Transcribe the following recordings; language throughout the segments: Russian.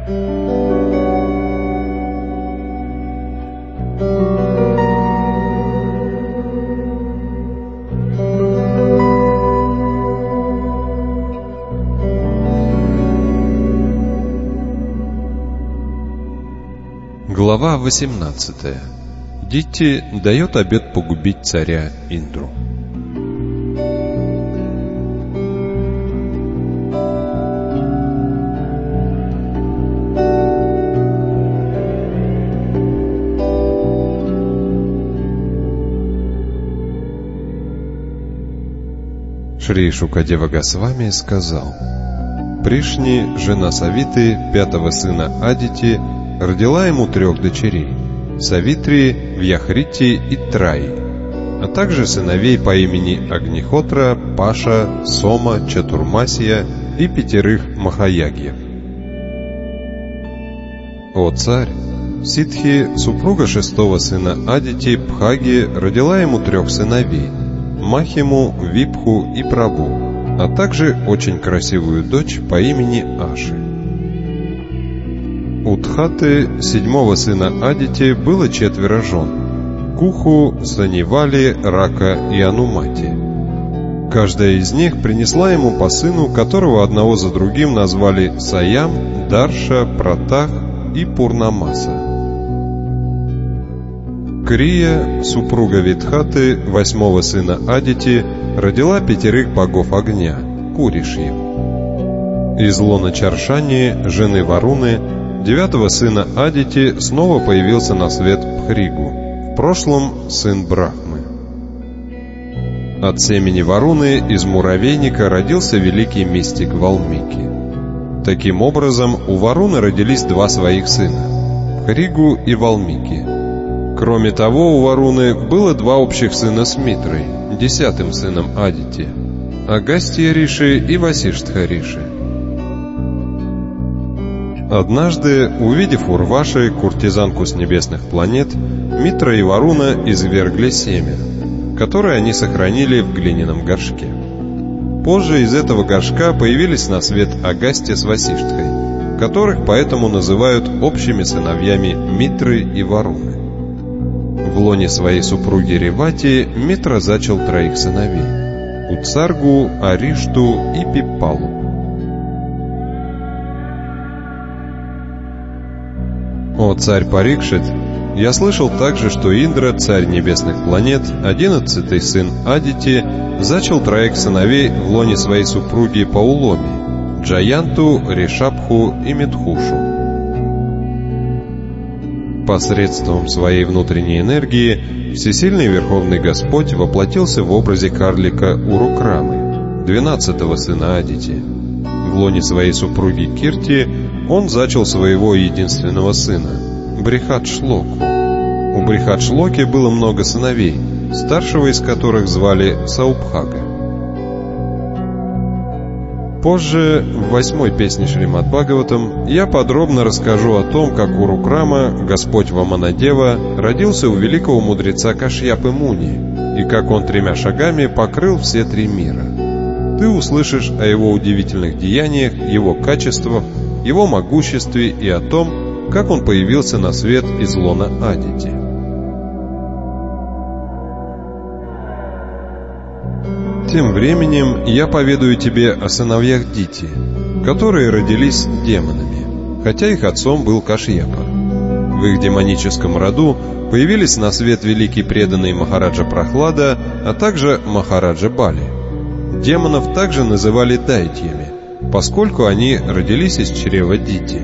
Глава 18. Дитти дает обет погубить царя Индру. Шри Шукадева Госвами сказал: Пришни, жена Савиты, пятого сына Адити, родила ему 3 дочерей – Савитри, Вьяхрити и Траи, а также сыновей по имени Агнихотра, Паша, Сома, Чатурмасия и 5 Махаягьев. О царь! Ситхи, супруга 6-го сына Адити, Пхаги, родила ему 3 сыновей – Махиму, Випху и Прабу, а также очень красивую дочь по имени Аши. У Тхаты, 7-го сына Адити, было 4 жен – Куху, Санивали, Рака и Анумати. Каждая из них принесла ему по сыну, которого одного за другим назвали Саям, Дарша, Пратах и Пурнамаса. Крия, супруга Витхаты, 8-го сына Адити, родила 5 богов огня – Куришьев. Из лона Чаршани, жены Варуны, 9-го сына Адити, снова появился на свет Пхригу, в прошлом сын Брахмы. От семени Варуны из муравейника родился великий мистик Валмики. Таким образом, у Варуны родились 2 своих сына – Пхригу и Валмики. Кроме того, у Варуны было 2 общих сына с Митрой, 10-м сыном Адити – Агастья Риши и Васиштха Риши. Однажды, увидев Урваши, куртизанку с небесных планет, Митра и Варуна извергли семя, которое они сохранили в глиняном горшке. Позже из этого горшка появились на свет Агастья с Васиштхой, которых поэтому называют общими сыновьями Митры и Варуны. В лоне своей супруги Ревати Митра зачал 3 сыновей – Уцаргу, Аришту и Пиппалу. О царь Парикшит, я слышал также, что Индра, царь небесных планет, 11-й сын Адити, зачал 3 сыновей в лоне своей супруги Пауломи – Джаянту, Ришабху и Медхушу. Посредством своей внутренней энергии Всесильный Верховный Господь воплотился в образе карлика Урукрамы, 12-го сына Адити. В лоне своей супруги Кирти он зачал своего единственного сына, Брихат-Шлоку. У Брихат-Шлоки было много сыновей, старшего из которых звали Саубхага. Позже, в 8-й песне Шримад Бхагаватам, я подробно расскажу о том, как Урукрама, Господь Ваманадева, родился у великого мудреца Кашьяпы Муни, и как он 3 шагами покрыл все 3 мира. Ты услышишь о его удивительных деяниях, его качествах, его могуществе и о том, как он появился на свет из лона Адити. Тем временем я поведаю тебе о сыновьях Дити, которые родились демонами, хотя их отцом был Кашьяпа. В их демоническом роду появились на свет великий преданный Махараджа Прахлада, а также Махараджа Бали. Демонов также называли дайтьями, поскольку они родились из чрева Дити.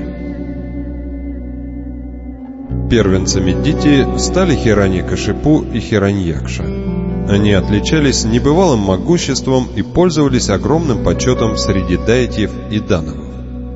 Первенцами Дити стали Хираньякашипу и Хираньякша. Они отличались небывалым могуществом и пользовались огромным почетом среди дайтьев и дановов.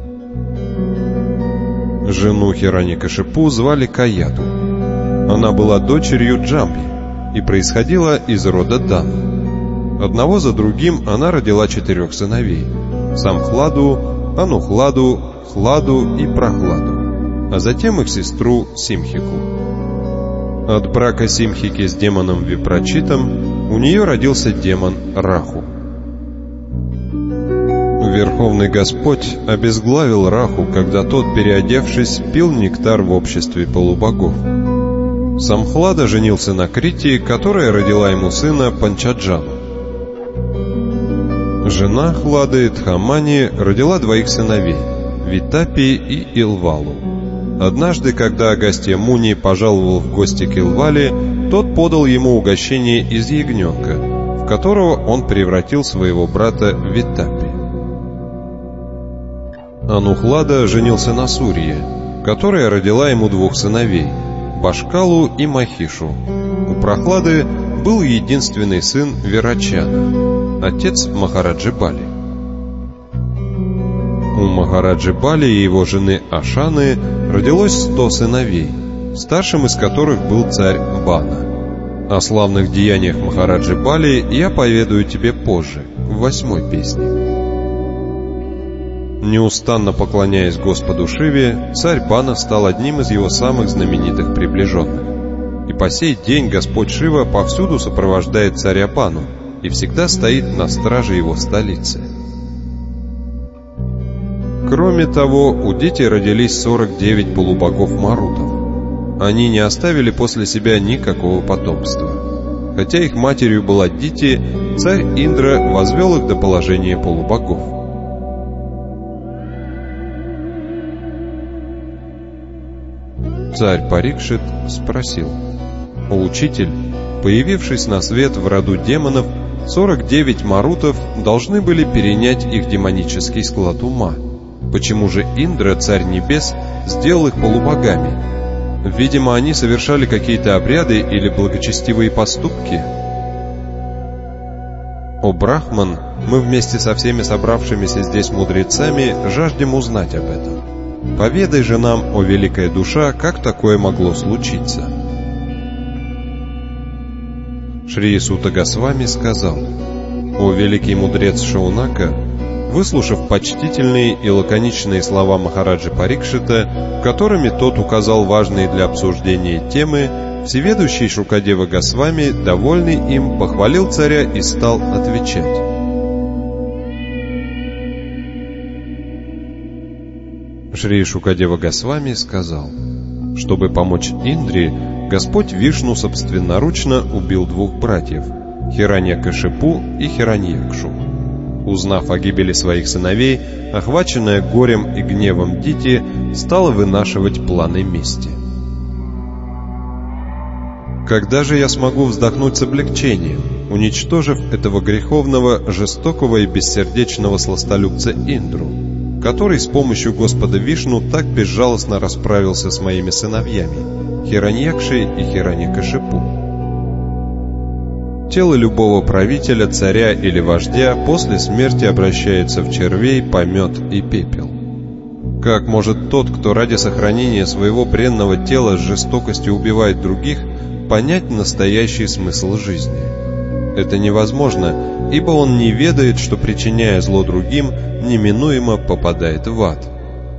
Жену Хираньякашипу звали Каяду. Она была дочерью Джамби и происходила из рода Дан. Одного за другим она родила 4 сыновей – Самхладу, Анухладу, Хладу и Прахладу, а затем их сестру Симхику. От брака Симхики с демоном Випрачитом у нее родился демон Раху. Верховный Господь обезглавил Раху, когда тот, переодевшись, пил нектар в обществе полубогов. Самхлада женился на Крити, которая родила ему сына Панчаджану. Жена Хлады, Дхамани, родила двоих сыновей – Витапи и Илвалу. Однажды, когда Агастья Муни пожаловал в гости к Илвале, тот подал ему угощение из ягненка, в которого он превратил своего брата Витапи. Анухлада женился на Сурье, которая родила ему двух сыновей – Башкалу и Махишу. У Прохлады был единственный сын Вирачана, отец Махараджи Бали. У Махараджи Бали и его жены Ашаны родилось 100 сыновей, старшим из которых был царь Бана. О славных деяниях Махараджи Бали я поведаю тебе позже, в 8-й песне. Неустанно поклоняясь Господу Шиве, царь Бана стал одним из его самых знаменитых приближенных. И по сей день Господь Шива повсюду сопровождает царя Бану и всегда стоит на страже его столицы. Кроме того, у Дити родились 49 полубогов Марутов. Они не оставили после себя никакого потомства. Хотя их матерью была Дити, царь Индра возвел их до положения полубогов. Царь Парикшит спросил: «О учитель, появившись на свет в роду демонов, 49 марутов должны были перенять их демонический склад ума. Почему же Индра, царь небес, сделал их полубогами? Видимо, они совершали какие-то обряды или благочестивые поступки». «О Брахман, мы вместе со всеми собравшимися здесь мудрецами жаждем узнать об этом. Поведай же нам, о великая душа, как такое могло случиться». Шри Сута Госвами сказал: «О великий мудрец Шаунака, выслушав почтительные и лаконичные слова Махараджи Парикшита, которыми тот указал важные для обсуждения темы, всеведущий Шукадева Госвами, довольный им, похвалил царя и стал отвечать. Шри Шукадева Госвами сказал: чтобы помочь Индре, Господь Вишну собственноручно убил двух братьев – Хираньякашипу и Хираньякшу. Узнав о гибели своих сыновей, охваченная горем и гневом Дити, стала вынашивать планы мести. Когда же я смогу вздохнуть с облегчением, уничтожив этого греховного, жестокого и бессердечного сластолюбца Индру, который с помощью Господа Вишну так безжалостно расправился с моими сыновьями, Хираньякшей и Хираньякашипу? Тело любого правителя, царя или вождя после смерти обращается в червей, помет и пепел. Как может тот, кто ради сохранения своего бренного тела с жестокостью убивает других, понять настоящий смысл жизни? Это невозможно, ибо он не ведает, что, причиняя зло другим, неминуемо попадает в ад.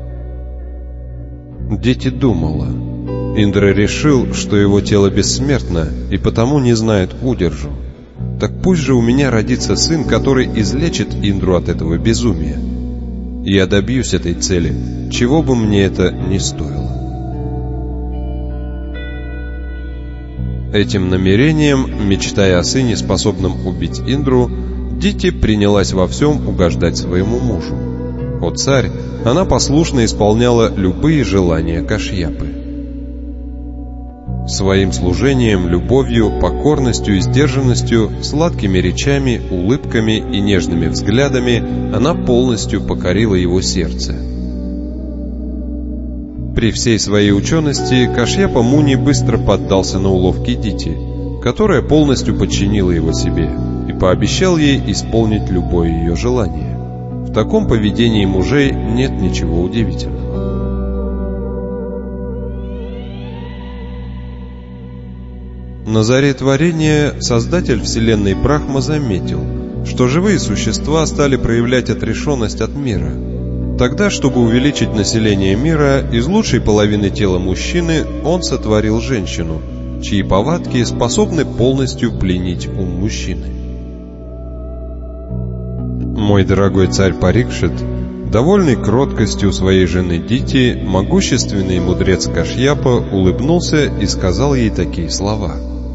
Дити думала. Индра решил, что его тело бессмертно и потому не знает удержу. Так пусть же у меня родится сын, который излечит Индру от этого безумия. Я добьюсь этой цели, чего бы мне это ни стоило. Этим намерением, мечтая о сыне, способном убить Индру, Дити принялась во всем угождать своему мужу. О царь, она послушно исполняла любые желания Кашьяпы. Своим служением, любовью, покорностью и сдержанностью, сладкими речами, улыбками и нежными взглядами она полностью покорила его сердце. При всей своей учености Кашьяпа Муни быстро поддался на уловки Дити, которая полностью подчинила его себе, и пообещал ей исполнить любое ее желание. В таком поведении мужей нет ничего удивительного. На заре творения Создатель Вселенной Брахма заметил, что живые существа стали проявлять отрешенность от мира. Тогда, чтобы увеличить население мира, из лучшей половины тела мужчины он сотворил женщину, чьи повадки способны полностью пленить ум мужчины. Мой дорогой царь Парикшит, довольный кроткостью своей жены Дити, могущественный мудрец Кашьяпа улыбнулся и сказал ей такие слова.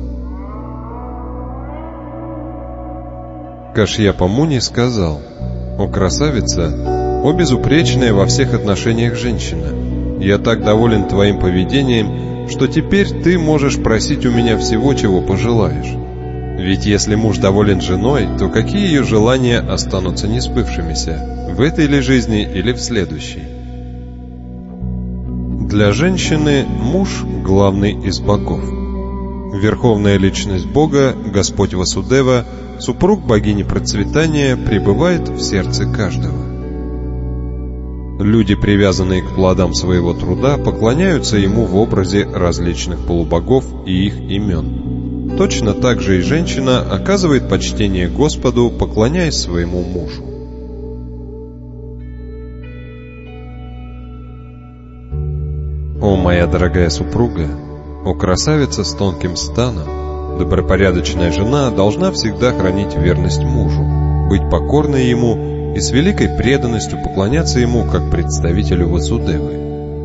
Кашьяпа Муни сказал: «О красавица, о безупречная во всех отношениях женщина, я так доволен твоим поведением, что теперь ты можешь просить у меня всего, чего пожелаешь. Ведь если муж доволен женой, то какие ее желания останутся несбывшимися, в этой ли жизни или в следующей?» Для женщины муж – главный из богов. Верховная личность Бога, Господь Васудева, супруг богини процветания, пребывает в сердце каждого. Люди, привязанные к плодам своего труда, поклоняются ему в образе различных полубогов и их имен. Точно так же и женщина оказывает почтение Господу, поклоняясь своему мужу. О, моя дорогая супруга, о красавица с тонким станом, добропорядочная жена должна всегда хранить верность мужу, быть покорной ему и с великой преданностью поклоняться ему как представителю Васудевы.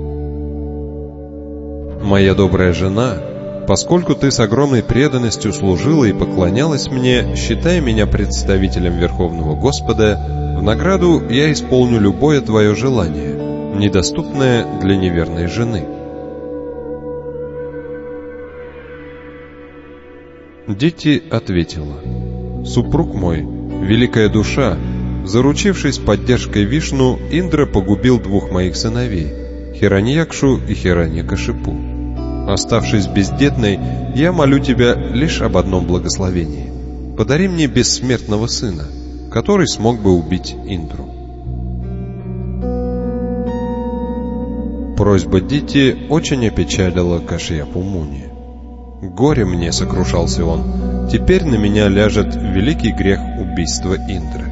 Моя добрая жена, поскольку ты с огромной преданностью служила и поклонялась мне, считая меня представителем Верховного Господа, в награду я исполню любое твое желание, недоступное для неверной жены. Дити ответила: «Супруг мой, великая душа, заручившись поддержкой Вишну, Индра погубил двух моих сыновей, Хираньякшу и Хираньякашипу. Оставшись бездетной, я молю тебя лишь об одном благословении. Подари мне бессмертного сына, который смог бы убить Индру». Просьба Дити очень опечалила Кашьяпу Муни. «Горе мне», — сокрушался он, — «теперь на меня ляжет великий грех убийства Индры».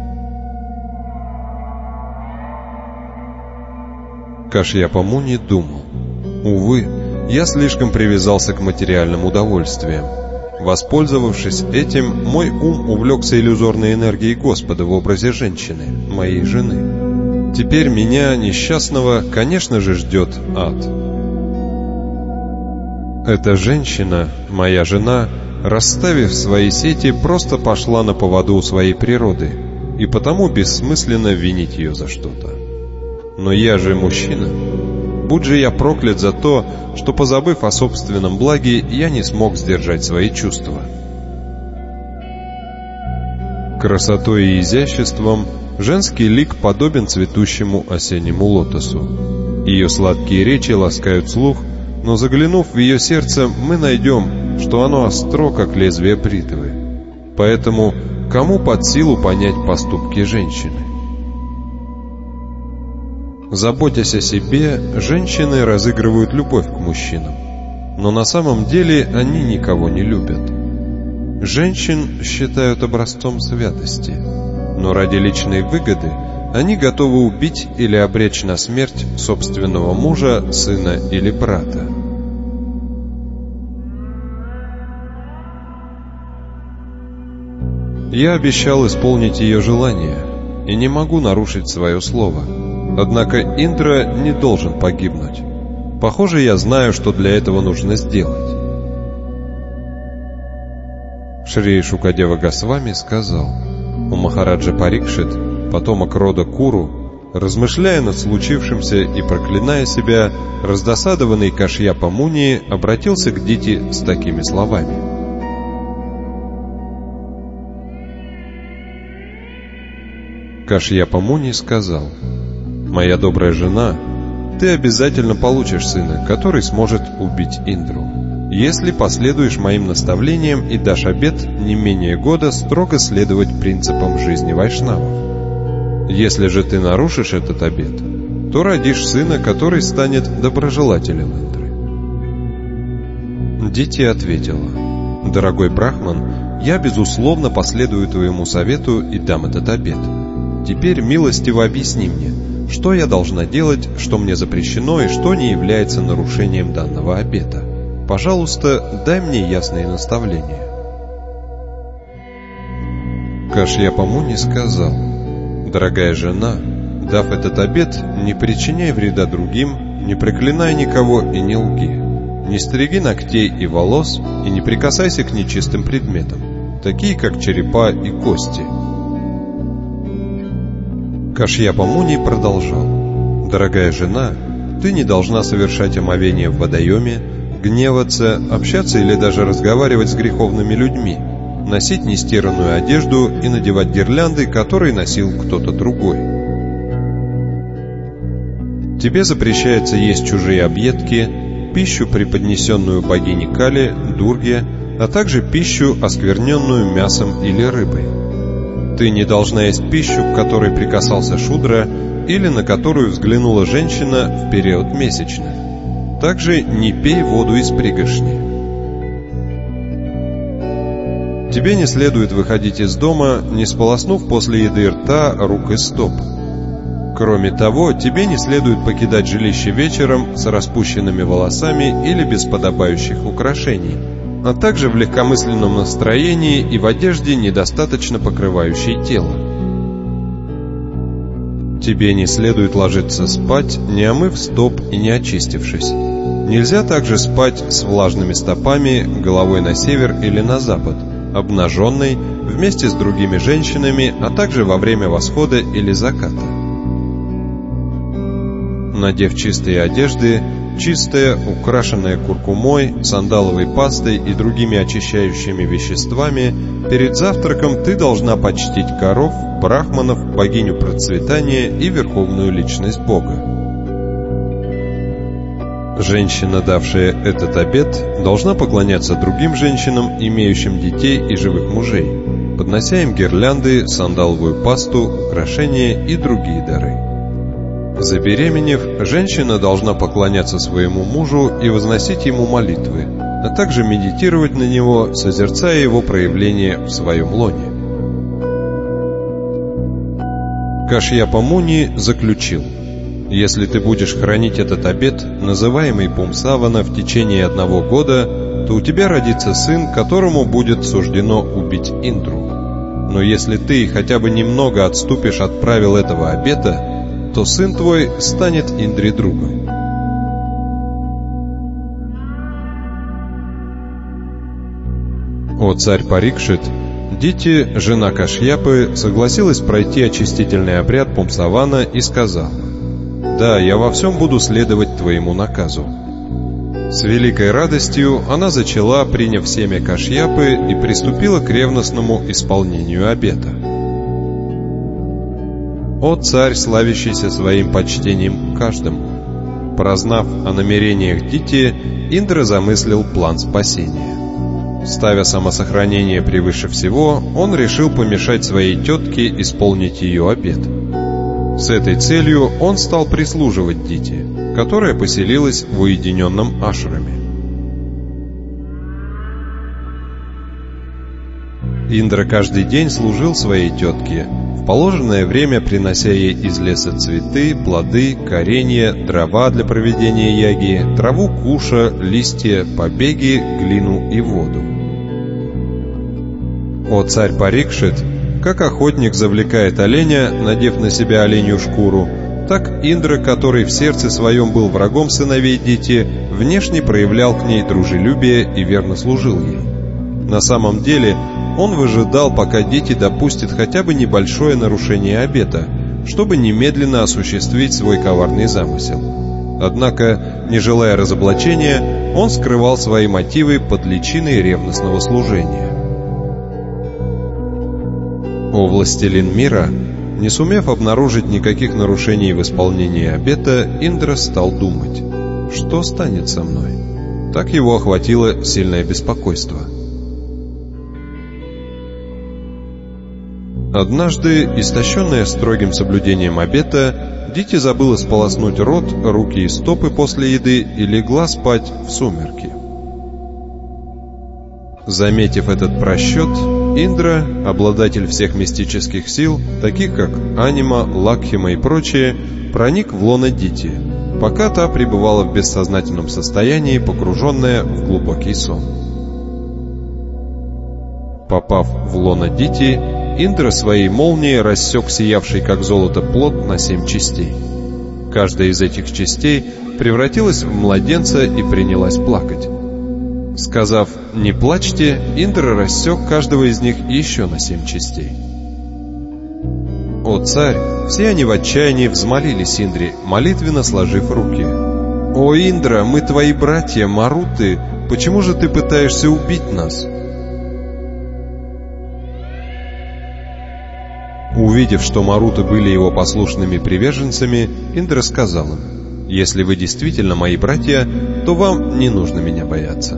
Кашьяпа Муни думал: «Увы, я слишком привязался к материальным удовольствиям. Воспользовавшись этим, мой ум увлекся иллюзорной энергией Господа в образе женщины, моей жены. Теперь меня, несчастного, конечно же, ждет ад. Эта женщина, моя жена, расставив свои сети, просто пошла на поводу у своей природы, и потому бессмысленно винить ее за что-то. Но я же мужчина. Будь же я проклят за то, что, позабыв о собственном благе, я не смог сдержать свои чувства. Красотой и изяществом женский лик подобен цветущему осеннему лотосу. Ее сладкие речи ласкают слух, но заглянув в ее сердце, мы найдем, что оно остро, как лезвие бритвы. Поэтому кому под силу понять поступки женщины? Заботясь о себе, женщины разыгрывают любовь к мужчинам, но на самом деле они никого не любят. Женщин считают образцом святости, но ради личной выгоды они готовы убить или обречь на смерть собственного мужа, сына или брата. Я обещал исполнить ее желание и не могу нарушить свое слово. Однако Индра не должен погибнуть. Похоже, я знаю, что для этого нужно сделать. Шри Шукадева Госвами сказал: у Махараджа Парикшит, потомок рода Куру, размышляя над случившимся и проклиная себя, раздосадованный Кашьяпа Муни обратился к Дити с такими словами: Кашьяпа Муни сказал: «Моя добрая жена, ты обязательно получишь сына, который сможет убить Индру, если последуешь моим наставлениям и дашь обет не менее года строго следовать принципам жизни вайшнавов. Если же ты нарушишь этот обет, то родишь сына, который станет доброжелателем Индры». Дити ответила: «Дорогой Брахман, я безусловно последую твоему совету и дам этот обет. Теперь милостиво объясни мне, что я должна делать, что мне запрещено и что не является нарушением данного обета. Пожалуйста, дай мне ясные наставления». Кашьяпа Муни сказал: Дорогая жена, дав этот обет, не причиняй вреда другим, не проклинай никого и не лги, не стриги ногтей и волос и не прикасайся к нечистым предметам, такие как черепа и кости. Кашьяпа Муни продолжал: дорогая жена, ты не должна совершать омовение в водоеме, гневаться, общаться или даже разговаривать с греховными людьми, носить нестиранную одежду и надевать гирлянды, которые носил кто-то другой. Тебе запрещается есть чужие объедки, пищу, преподнесенную богине Кали, Дурге, а также пищу, оскверненную мясом или рыбой. Ты не должна есть пищу, к которой прикасался Шудра или на которую взглянула женщина в период месячных. Также не пей воду из пригоршни. Тебе не следует выходить из дома, не сполоснув после еды рта, рук и стоп. Кроме того, тебе не следует покидать жилище вечером с распущенными волосами или без подобающих украшений, а также в легкомысленном настроении и в одежде, недостаточно покрывающей тело. Тебе не следует ложиться спать, не омыв стоп и не очистившись. Нельзя также спать с влажными стопами, головой на север или на запад, обнаженной, вместе с другими женщинами, а также во время восхода или заката. Надев чистые одежды, чистая, украшенная куркумой, сандаловой пастой и другими очищающими веществами, перед завтраком ты должна почтить коров, брахманов, богиню процветания и верховную личность Бога. Женщина, давшая этот обет, должна поклоняться другим женщинам, имеющим детей и живых мужей, поднося им гирлянды, сандаловую пасту, украшения и другие дары. Забеременев, женщина должна поклоняться своему мужу и возносить ему молитвы, а также медитировать на него, созерцая его проявление в своем лоне. Кашьяпа Муни заключил: если ты будешь хранить этот обет, называемый Пумсавана, в течение 1 года, то у тебя родится сын, которому будет суждено убить Индру. Но если ты хотя бы немного отступишь от правил этого обета, то сын твой станет Индре другом. О царь Парикшит, Дити, жена Кашьяпы, согласилась пройти очистительный обряд Пумсавана и сказала: «Да, я во всем буду следовать твоему наказу». С великой радостью она зачала, приняв семя Кашьяпы, и приступила к ревностному исполнению обета. О царь, славящийся своим почтением к каждому! Прознав о намерениях Дити, Индра замыслил план спасения. Ставя самосохранение превыше всего, он решил помешать своей тетке исполнить ее обет. С этой целью он стал прислуживать Дити, которая поселилась в уединенном ашраме. Индра каждый день служил своей тетке, в положенное время принося ей из леса цветы, плоды, коренья, дрова для проведения яги, траву куша, листья, побеги, глину и воду. О царь Парикшит, как охотник завлекает оленя, надев на себя оленью шкуру, так Индра, который в сердце своем был врагом сыновей Дити, внешне проявлял к ней дружелюбие и верно служил ей. На самом деле, он выжидал, пока Дити допустит хотя бы небольшое нарушение обета, чтобы немедленно осуществить свой коварный замысел. Однако, не желая разоблачения, он скрывал свои мотивы под личиной ревностного служения. О властелин мира, не сумев обнаружить никаких нарушений в исполнении обета, Индра стал думать: что станет со мной? Так его охватило сильное беспокойство. Однажды, истощенная строгим соблюдением обета, Дити забыла сполоснуть рот, руки и стопы после еды и легла спать в сумерки. Заметив этот просчет, Индра, обладатель всех мистических сил, таких как Анима, Лакхима и прочие, проник в лоно Дити, пока та пребывала в бессознательном состоянии, погруженная в глубокий сон. Попав в лоно Дити, Индра своей молнией рассек сиявший как золото плод на 7 частей. Каждая из этих частей превратилась в младенца и принялась плакать. Сказав «не плачьте», Индра рассек каждого из них еще на 7 частей. «О царь!» Все они в отчаянии взмолились Индре, молитвенно сложив руки. «О Индра, мы твои братья, Маруты, почему же ты пытаешься убить нас?» Увидев, что Маруты были его послушными приверженцами, Индра сказал им: «Если вы действительно мои братья, то вам не нужно меня бояться».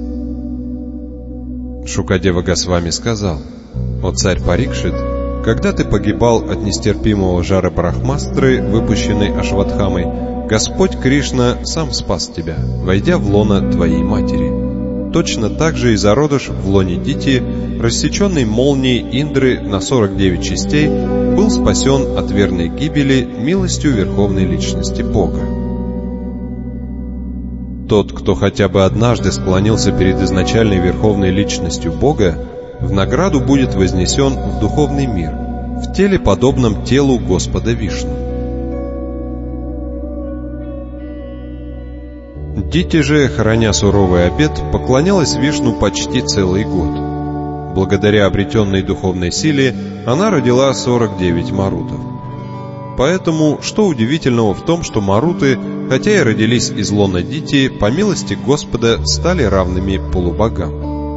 Шукадева Госвами сказал: «О царь Парикшит, когда ты погибал от нестерпимого жара Брахмастры, выпущенной Ашватхамой, Господь Кришна сам спас тебя, войдя в лоно твоей матери. Точно так же и зародыш в лоне Дити, рассеченный молнией Индры на 49 частей, был спасен от верной гибели милостью Верховной Личности Бога. Тот, кто хотя бы однажды склонился перед изначальной Верховной Личностью Бога, в награду будет вознесен в духовный мир, в теле, подобном телу Господа Вишну. Дити же, храня суровый обет, поклонялась Вишну почти целый год. Благодаря обретенной духовной силе она родила 49 марутов. Поэтому, что удивительного в том, что маруты, хотя и родились из лона Дити, по милости Господа стали равными полубогам.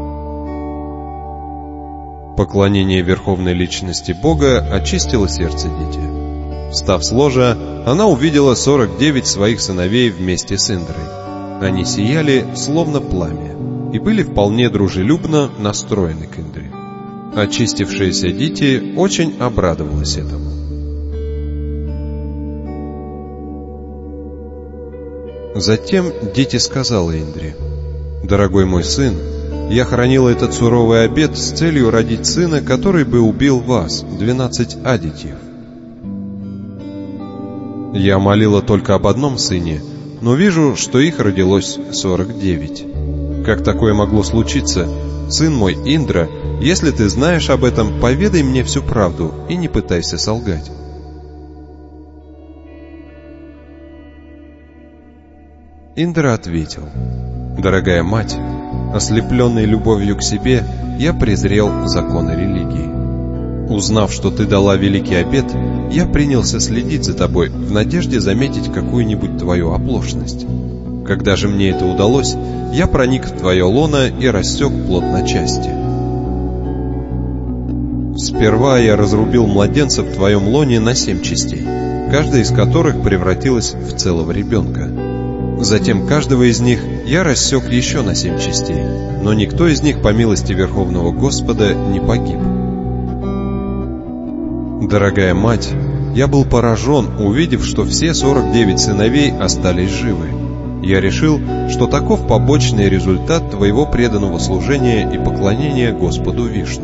Поклонение Верховной Личности Бога очистило сердце Дити. Встав с ложа, она увидела 49 своих сыновей вместе с Индрой. Они сияли, словно пламя, и были вполне дружелюбно настроены к Индре. Очистившаяся Дити очень обрадовалась этому. Затем Дити сказала Индре: «Дорогой мой сын, я хранила этот суровый обет с целью родить сына, который бы убил вас, 12 адитьев. Я молила только об одном сыне, но вижу, что их родилось 49. Как такое могло случиться? Сын мой Индра, если ты знаешь об этом, поведай мне всю правду и не пытайся солгать». Индра ответил: «Дорогая мать, ослепленный любовью к себе, я презрел законы религии. Узнав, что ты дала великий обет, я принялся следить за тобой в надежде заметить какую-нибудь твою оплошность. Когда же мне это удалось, я проник в твое лоно и рассек плод на части. Сперва я разрубил младенца в твоем лоне на 7 частей, каждая из которых превратилась в целого ребенка. Затем каждого из них я рассек еще на 7 частей, но никто из них, по милости Верховного Господа, не погиб. Дорогая мать, я был поражен, увидев, что все 49 сыновей остались живы. Я решил, что таков побочный результат твоего преданного служения и поклонения Господу Вишну.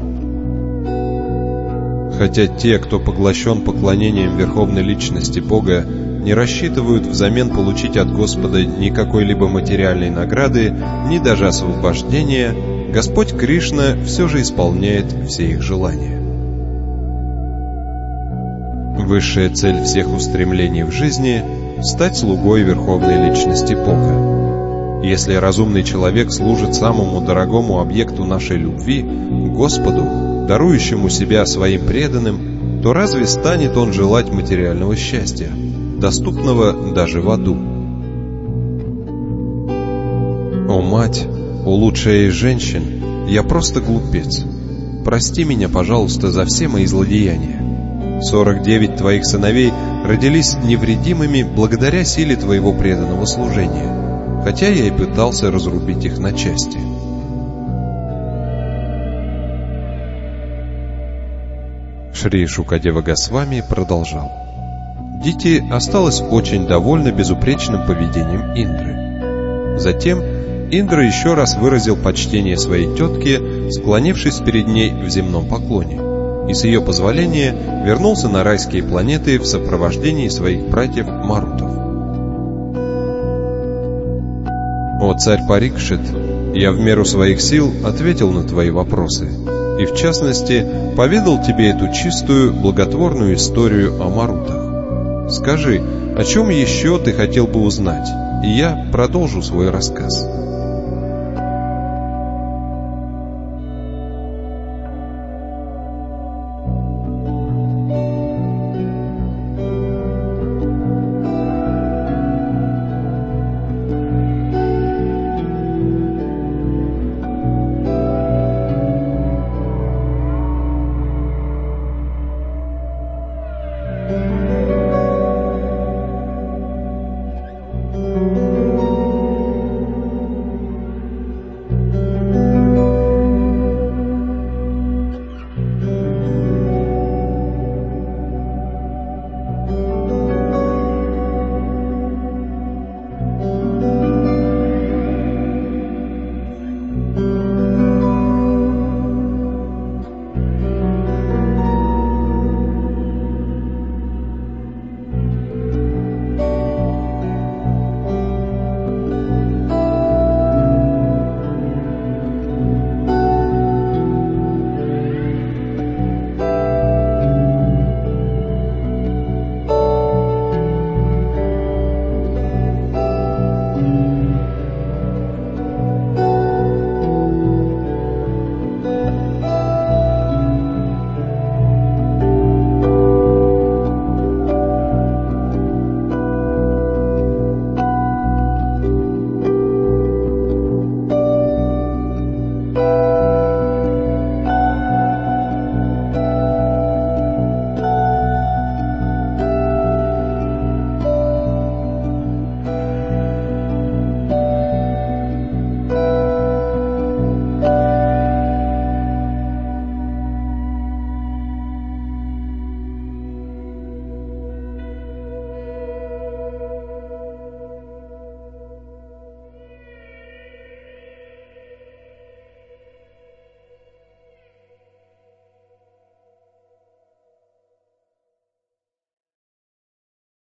Хотя те, кто поглощен поклонением Верховной Личности Бога, не рассчитывают взамен получить от Господа ни какой-либо материальной награды, ни даже освобождения, Господь Кришна все же исполняет все их желания. Высшая цель всех устремлений в жизни – стать слугой Верховной Личности Бога. Если разумный человек служит самому дорогому объекту нашей любви, Господу, дарующему себя своим преданным, то разве станет он желать материального счастья, доступного даже в аду? О мать, о лучшая из женщин, я просто глупец. Прости меня, пожалуйста, за все мои злодеяния. 49 твоих сыновей родились невредимыми благодаря силе твоего преданного служения, хотя я и пытался разрубить их на части. Шри Шукадева Госвами продолжал: Дити осталась очень довольна безупречным поведением Индры. Затем Индра еще раз выразил почтение своей тетке, склонившись перед ней в земном поклоне, и с ее позволения вернулся на райские планеты в сопровождении своих братьев Марутов. «О царь Парикшит, я в меру своих сил ответил на твои вопросы. и, в частности, поведал тебе эту чистую, благотворную историю о марутах. Скажи, о чем еще ты хотел бы узнать, и я продолжу свой рассказ.